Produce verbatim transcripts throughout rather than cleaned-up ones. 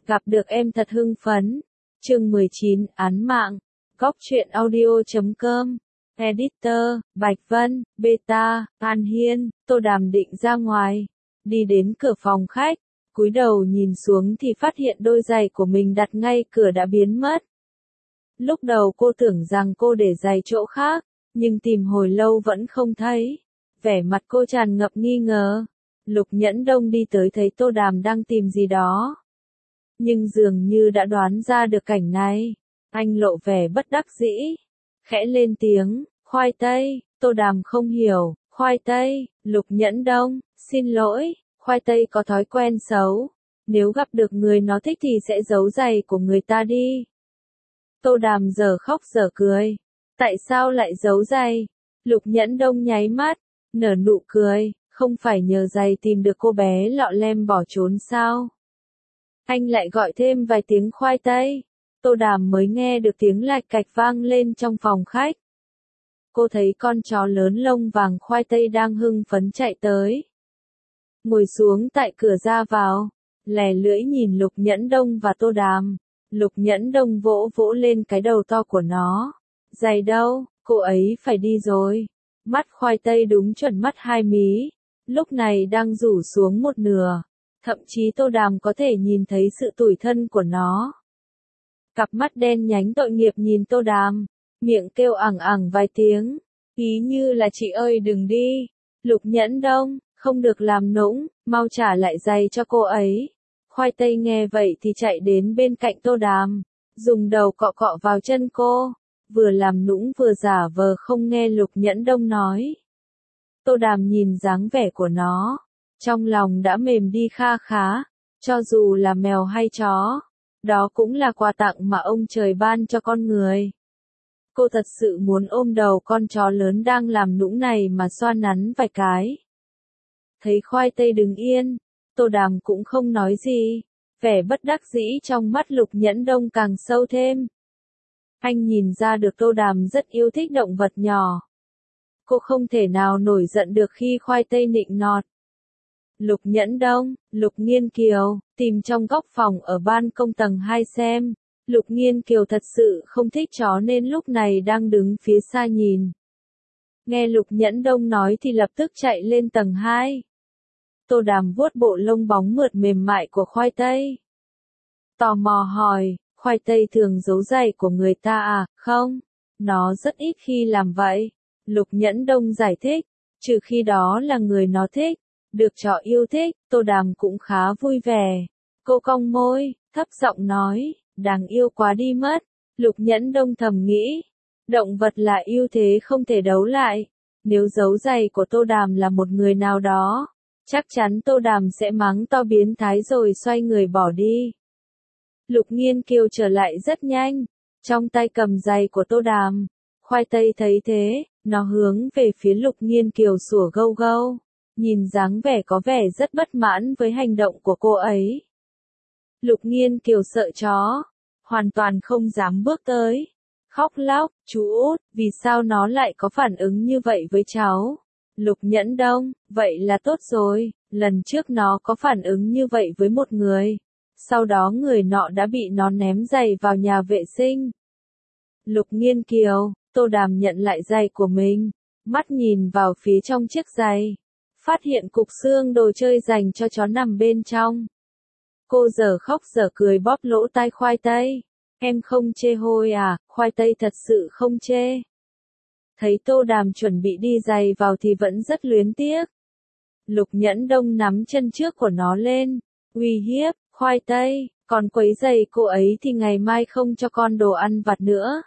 Gặp được em thật hưng phấn. Chương mười chín, án mạng. Góc truyện audio chấm com. Editor, Bạch Vân, Beta, An Hiên. Tô Đàm định ra ngoài. Đi đến cửa phòng khách. Cúi đầu nhìn xuống thì phát hiện đôi giày của mình đặt ngay cửa đã biến mất. Lúc đầu cô tưởng rằng cô để giày chỗ khác, nhưng tìm hồi lâu vẫn không thấy. Vẻ mặt cô tràn ngập nghi ngờ. Lục Nhẫn Đông đi tới thấy Tô Đàm đang tìm gì đó. Nhưng dường như đã đoán ra được cảnh này. Anh lộ vẻ bất đắc dĩ. Khẽ lên tiếng, khoai tây. Tô Đàm không hiểu, khoai tây. Lục Nhẫn Đông, xin lỗi, khoai tây có thói quen xấu. Nếu gặp được người nó thích thì sẽ giấu giày của người ta đi. Tô Đàm giờ khóc giờ cười. Tại sao lại giấu giày? Lục Nhẫn Đông nháy mắt, nở nụ cười. Không phải nhờ giày tìm được cô bé lọ lem bỏ trốn sao? Anh lại gọi thêm vài tiếng khoai tây. Tô Đàm mới nghe được tiếng lạch cạch vang lên trong phòng khách. Cô thấy con chó lớn lông vàng khoai tây đang hưng phấn chạy tới. Ngồi xuống tại cửa ra vào, lè lưỡi nhìn Lục Nhẫn Đông và Tô Đàm. Lục Nhẫn Đông vỗ vỗ lên cái đầu to của nó. Giày đâu, cô ấy phải đi rồi. Mắt khoai tây đúng chuẩn mắt hai mí. Lúc này đang rủ xuống một nửa. Thậm chí Tô Đàm có thể nhìn thấy sự tủi thân của nó. Cặp mắt đen nhánh tội nghiệp nhìn Tô Đàm. Miệng kêu ẳng ẳng vài tiếng. Ý như là chị ơi đừng đi. Lục Nhẫn Đông, không được làm nũng, mau trả lại giày cho cô ấy. Khoai tây nghe vậy thì chạy đến bên cạnh Tô Đàm. Dùng đầu cọ cọ vào chân cô. Vừa làm nũng vừa giả vờ không nghe Lục Nhẫn Đông nói. Tô Đàm nhìn dáng vẻ của nó. Trong lòng đã mềm đi kha khá. Cho dù là mèo hay chó. Đó cũng là quà tặng mà ông trời ban cho con người. Cô thật sự muốn ôm đầu con chó lớn đang làm nũng này mà xoa nắn vài cái. Thấy khoai tây đứng yên. Tô Đàm cũng không nói gì. Vẻ bất đắc dĩ trong mắt Lục Nhẫn Đông càng sâu thêm. Anh nhìn ra được Tô Đàm rất yêu thích động vật nhỏ. Cô không thể nào nổi giận được khi khoai tây nịnh nọt. Lục Nhẫn Đông, Lục Nghiên Kiều, tìm trong góc phòng ở ban công tầng hai xem. Lục Nghiên Kiều thật sự không thích chó nên lúc này đang đứng phía xa nhìn. Nghe Lục Nhẫn Đông nói thì lập tức chạy lên tầng hai. Tô Đàm vuốt bộ lông bóng mượt mềm mại của khoai tây. Tò mò hỏi, khoai tây thường giấu giày của người ta à? Không, nó rất ít khi làm vậy. Lục Nhẫn Đông giải thích, trừ khi đó là người nó thích, được chó yêu thích. Tô Đàm cũng khá vui vẻ. Cô cong môi, thấp giọng nói, đáng yêu quá đi mất. Lục Nhẫn Đông thầm nghĩ, động vật là yêu thế không thể đấu lại. Nếu giấu giày của Tô Đàm là một người nào đó, chắc chắn Tô Đàm sẽ mắng to biến thái rồi xoay người bỏ đi. Lục Nghiên Kiều trở lại rất nhanh, trong tay cầm giày của Tô Đàm. Khoai tây thấy thế, nó hướng về phía Lục Nghiên Kiều sủa gâu gâu. Nhìn dáng vẻ có vẻ rất bất mãn với hành động của cô ấy. Lục Nghiên Kiều sợ chó, hoàn toàn không dám bước tới. Khóc lóc, chú út, vì sao nó lại có phản ứng như vậy với cháu? Lục Nhẫn Đông, vậy là tốt rồi, lần trước nó có phản ứng như vậy với một người. Sau đó người nọ đã bị nó ném giày vào nhà vệ sinh. Lục Nghiên Kiều, Tô Đàm nhận lại giày của mình, mắt nhìn vào phía trong chiếc giày. Phát hiện cục xương đồ chơi dành cho chó nằm bên trong. Cô giờ khóc giờ cười bóp lỗ tai khoai tây. Em không chê hôi à? Khoai tây thật sự không chê. Thấy Tô Đàm chuẩn bị đi giày vào thì vẫn rất luyến tiếc. Lục Nhẫn Đông nắm chân trước của nó lên, uy hiếp, khoai tây, còn quấy giày cô ấy thì ngày mai không cho con đồ ăn vặt nữa.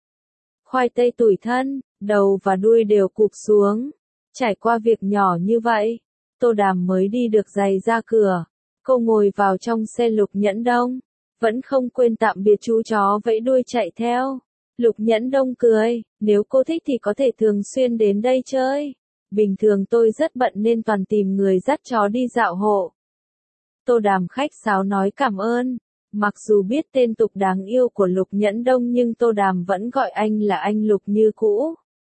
Khoai tây tủi thân, đầu và đuôi đều cụp xuống. Trải qua việc nhỏ như vậy, Tô Đàm mới đi được giày ra cửa. Cô ngồi vào trong xe Lục Nhẫn Đông, vẫn không quên tạm biệt chú chó vẫy đuôi chạy theo. Lục Nhẫn Đông cười, nếu cô thích thì có thể thường xuyên đến đây chơi. Bình thường tôi rất bận nên toàn tìm người dắt chó đi dạo hộ. Tô Đàm khách sáo nói cảm ơn. Mặc dù biết tên tục đáng yêu của Lục Nhẫn Đông nhưng Tô Đàm vẫn gọi anh là anh Lục như cũ.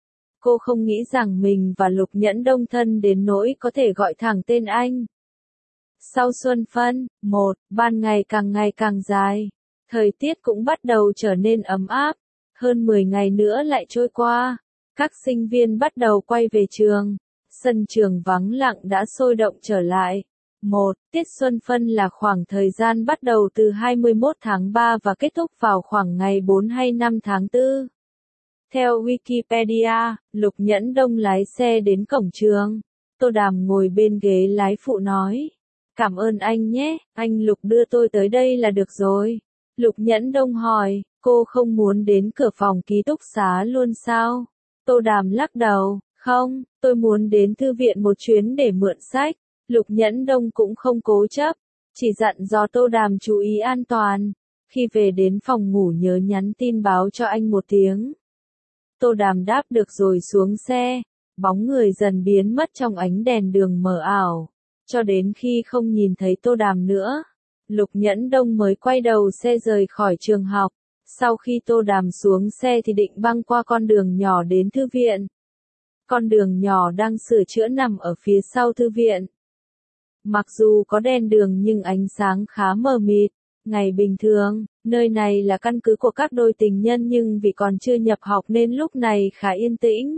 Cô không nghĩ rằng mình và Lục Nhẫn Đông thân đến nỗi có thể gọi thẳng tên anh. Sau xuân phân, một, ban ngày càng ngày càng dài. Thời tiết cũng bắt đầu trở nên ấm áp. Hơn mười ngày nữa lại trôi qua. Các sinh viên bắt đầu quay về trường. Sân trường vắng lặng đã sôi động trở lại. một. Tiết xuân phân là khoảng thời gian bắt đầu từ hai mươi mốt tháng ba và kết thúc vào khoảng ngày bốn hay năm tháng tư. Theo Wikipedia, Lục Nhẫn Đông lái xe đến cổng trường. Tô Đàm ngồi bên ghế lái phụ nói. Cảm ơn anh nhé, anh Lục đưa tôi tới đây là được rồi. Lục Nhẫn Đông hỏi, cô không muốn đến cửa phòng ký túc xá luôn sao? Tô Đàm lắc đầu, không, tôi muốn đến thư viện một chuyến để mượn sách. Lục Nhẫn Đông cũng không cố chấp, chỉ dặn dò Tô Đàm chú ý an toàn. Khi về đến phòng ngủ nhớ nhắn tin báo cho anh một tiếng. Tô Đàm đáp được rồi xuống xe, bóng người dần biến mất trong ánh đèn đường mờ ảo, cho đến khi không nhìn thấy Tô Đàm nữa. Lục Nhẫn Đông mới quay đầu xe rời khỏi trường học. Sau khi Tô Đàm xuống xe thì định băng qua con đường nhỏ đến thư viện. Con đường nhỏ đang sửa chữa nằm ở phía sau thư viện. Mặc dù có đèn đường nhưng ánh sáng khá mờ mịt. Ngày bình thường, nơi này là căn cứ của các đôi tình nhân nhưng vì còn chưa nhập học nên lúc này khá yên tĩnh.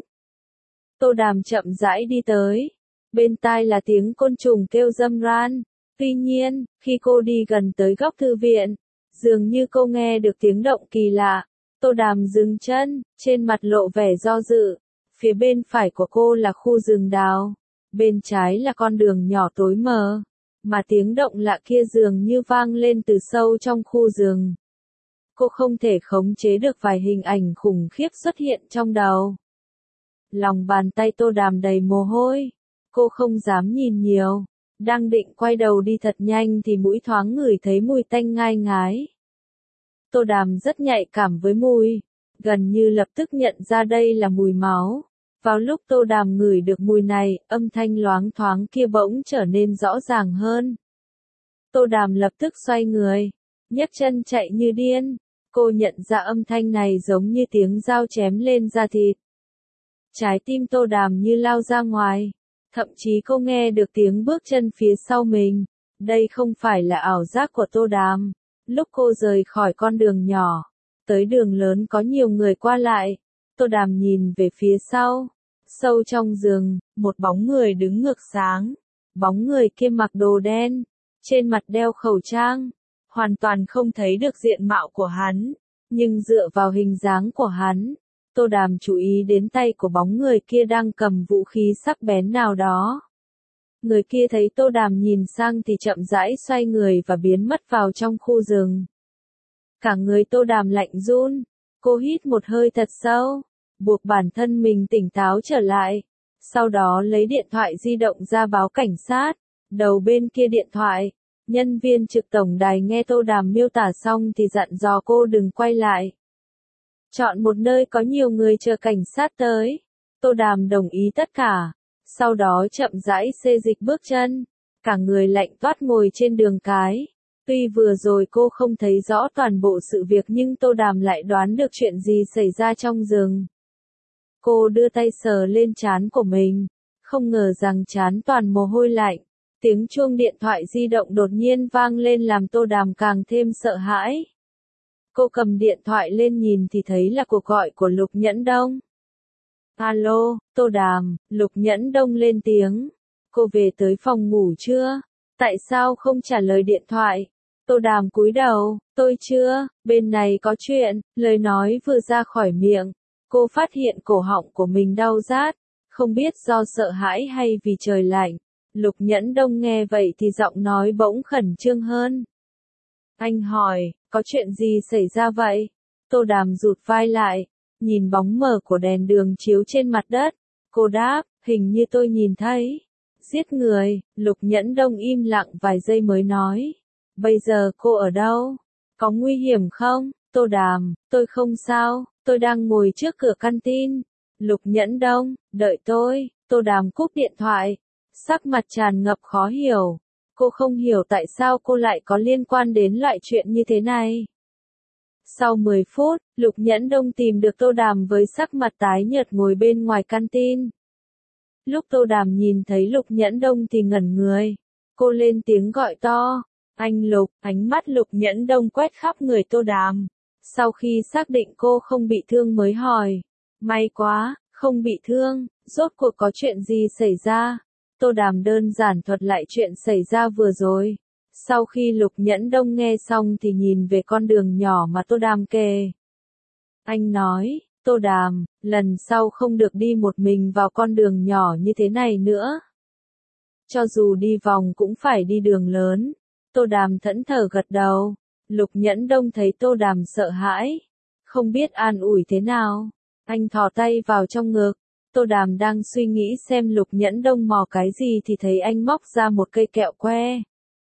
Tô Đàm chậm rãi đi tới. Bên tai là tiếng côn trùng kêu râm ran. Tuy nhiên, khi cô đi gần tới góc thư viện, dường như cô nghe được tiếng động kỳ lạ. Tô Đàm dừng chân, trên mặt lộ vẻ do dự. Phía bên phải của cô là khu rừng đào. Bên trái là con đường nhỏ tối mờ. Mà tiếng động lạ kia dường như vang lên từ sâu trong khu rừng. Cô không thể khống chế được vài hình ảnh khủng khiếp xuất hiện trong đầu. Lòng bàn tay Tô Đàm đầy mồ hôi. Cô không dám nhìn nhiều. Đang định quay đầu đi thật nhanh thì mũi thoáng ngửi thấy mùi tanh ngai ngái. Tô Đàm rất nhạy cảm với mùi. Gần như lập tức nhận ra đây là mùi máu. Vào lúc Tô Đàm ngửi được mùi này, âm thanh loáng thoáng kia bỗng trở nên rõ ràng hơn. Tô Đàm lập tức xoay người, nhấc chân chạy như điên. Cô nhận ra âm thanh này giống như tiếng dao chém lên da thịt. Trái tim Tô Đàm như lao ra ngoài. Thậm chí cô nghe được tiếng bước chân phía sau mình. Đây không phải là ảo giác của Tô Đàm. Lúc cô rời khỏi con đường nhỏ, tới đường lớn có nhiều người qua lại. Tô Đàm nhìn về phía sau. Sâu trong rừng, một bóng người đứng ngược sáng. Bóng người kia mặc đồ đen, trên mặt đeo khẩu trang. Hoàn toàn không thấy được diện mạo của hắn. Nhưng dựa vào hình dáng của hắn, Tô Đàm chú ý đến tay của bóng người kia đang cầm vũ khí sắc bén nào đó. Người kia thấy Tô Đàm nhìn sang thì chậm rãi xoay người và biến mất vào trong khu rừng. Cả người Tô Đàm lạnh run. Cô hít một hơi thật sâu, buộc bản thân mình tỉnh táo trở lại. Sau đó lấy điện thoại di động ra báo cảnh sát. Đầu bên kia điện thoại, nhân viên trực tổng đài nghe Tô Đàm miêu tả xong thì dặn dò cô đừng quay lại. Chọn một nơi có nhiều người chờ cảnh sát tới. Tô Đàm đồng ý tất cả. Sau đó chậm rãi xê dịch bước chân. Cả người lạnh toát ngồi trên đường cái. Tuy vừa rồi cô không thấy rõ toàn bộ sự việc nhưng Tô Đàm lại đoán được chuyện gì xảy ra trong rừng. Cô đưa tay sờ lên trán của mình. Không ngờ rằng trán toàn mồ hôi lạnh. Tiếng chuông điện thoại di động đột nhiên vang lên làm Tô Đàm càng thêm sợ hãi. Cô cầm điện thoại lên nhìn thì thấy là cuộc gọi của Lục Nhẫn Đông. Alo, Tô Đàm, Lục Nhẫn Đông lên tiếng. Cô về tới phòng ngủ chưa? Tại sao không trả lời điện thoại? Tô Đàm cúi đầu, tôi chưa, bên này có chuyện. Lời nói vừa ra khỏi miệng, cô phát hiện cổ họng của mình đau rát. Không biết do sợ hãi hay vì trời lạnh. Lục Nhẫn Đông nghe vậy thì giọng nói bỗng khẩn trương hơn. Anh hỏi, có chuyện gì xảy ra vậy? Tô Đàm rụt vai lại, nhìn bóng mờ của đèn đường chiếu trên mặt đất. Cô đáp, hình như tôi nhìn thấy. Giết người. Lục Nhẫn Đông im lặng vài giây mới nói. Bây giờ cô ở đâu? Có nguy hiểm không? Tô Đàm, tôi không sao, tôi đang ngồi trước cửa canteen. Lục Nhẫn Đông, đợi tôi. Tô Đàm cúp điện thoại. Sắc mặt tràn ngập khó hiểu. Cô không hiểu tại sao cô lại có liên quan đến loại chuyện như thế này. Sau mười phút, Lục Nhẫn Đông tìm được Tô Đàm với sắc mặt tái nhợt ngồi bên ngoài canteen. Lúc Tô Đàm nhìn thấy Lục Nhẫn Đông thì ngẩn người. cô lên tiếng gọi to. Anh Lục, ánh mắt Lục Nhẫn Đông quét khắp người Tô Đàm. Sau khi xác định cô không bị thương mới hỏi. May quá, không bị thương, rốt cuộc có chuyện gì xảy ra? Tô Đàm đơn giản thuật lại chuyện xảy ra vừa rồi. Sau khi Lục Nhẫn Đông nghe xong thì nhìn về con đường nhỏ mà Tô Đàm kề. Anh nói, Tô Đàm, lần sau không được đi một mình vào con đường nhỏ như thế này nữa. Cho dù đi vòng cũng phải đi đường lớn. Tô Đàm thẫn thờ gật đầu. Lục Nhẫn Đông thấy Tô Đàm sợ hãi. Không biết an ủi thế nào. Anh thò tay vào trong ngực. Tô Đàm đang suy nghĩ xem Lục Nhẫn Đông mò cái gì thì thấy anh móc ra một cây kẹo que.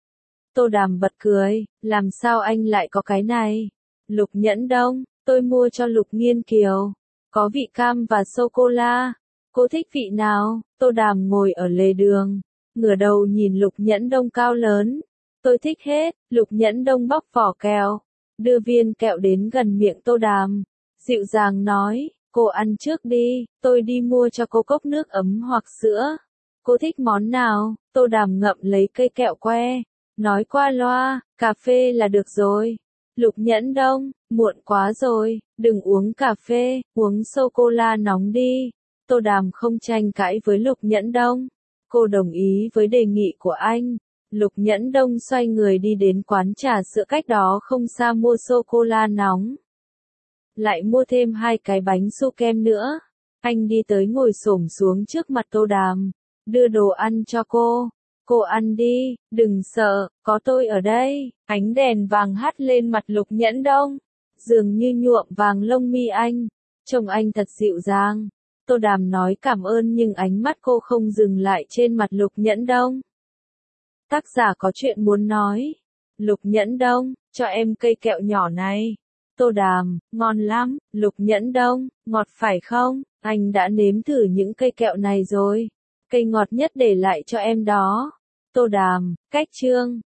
Tô Đàm bật cười, làm sao anh lại có cái này? Lục Nhẫn Đông, tôi mua cho Lục Nghiên Kiều. Có vị cam và sô-cô-la. Cô thích vị nào? Tô Đàm ngồi ở lề đường. Ngửa đầu nhìn Lục Nhẫn Đông cao lớn. Tôi thích hết. Lục Nhẫn Đông bóc vỏ kẹo. Đưa viên kẹo đến gần miệng Tô Đàm. Dịu dàng nói, cô ăn trước đi, tôi đi mua cho cô cốc nước ấm hoặc sữa. Cô thích món nào? Tô Đàm ngậm lấy cây kẹo que. Nói qua loa, cà phê là được rồi. Lục Nhẫn Đông, muộn quá rồi, đừng uống cà phê, uống sô-cô-la nóng đi. Tô Đàm không tranh cãi với Lục Nhẫn Đông. Cô đồng ý với đề nghị của anh. Lục Nhẫn Đông xoay người đi đến quán trà sữa cách đó không xa mua sô-cô-la nóng. Lại mua thêm hai cái bánh su kem nữa. Anh đi tới ngồi xổm xuống trước mặt Tô Đàm. Đưa đồ ăn cho cô. Cô ăn đi, đừng sợ, có tôi ở đây. Ánh đèn vàng hắt lên mặt Lục Nhẫn Đông. Dường như nhuộm vàng lông mi anh. Trông anh thật dịu dàng. Tô Đàm nói cảm ơn nhưng ánh mắt cô không dừng lại trên mặt Lục Nhẫn Đông. Tác giả có chuyện muốn nói. Lục Nhẫn Đông, cho em cây kẹo nhỏ này. Tô Đàm, ngon lắm. Lục Nhẫn Đông, ngọt phải không? Anh đã nếm thử những cây kẹo này rồi. Cây ngọt nhất để lại cho em đó. Tô Đàm, cách chương.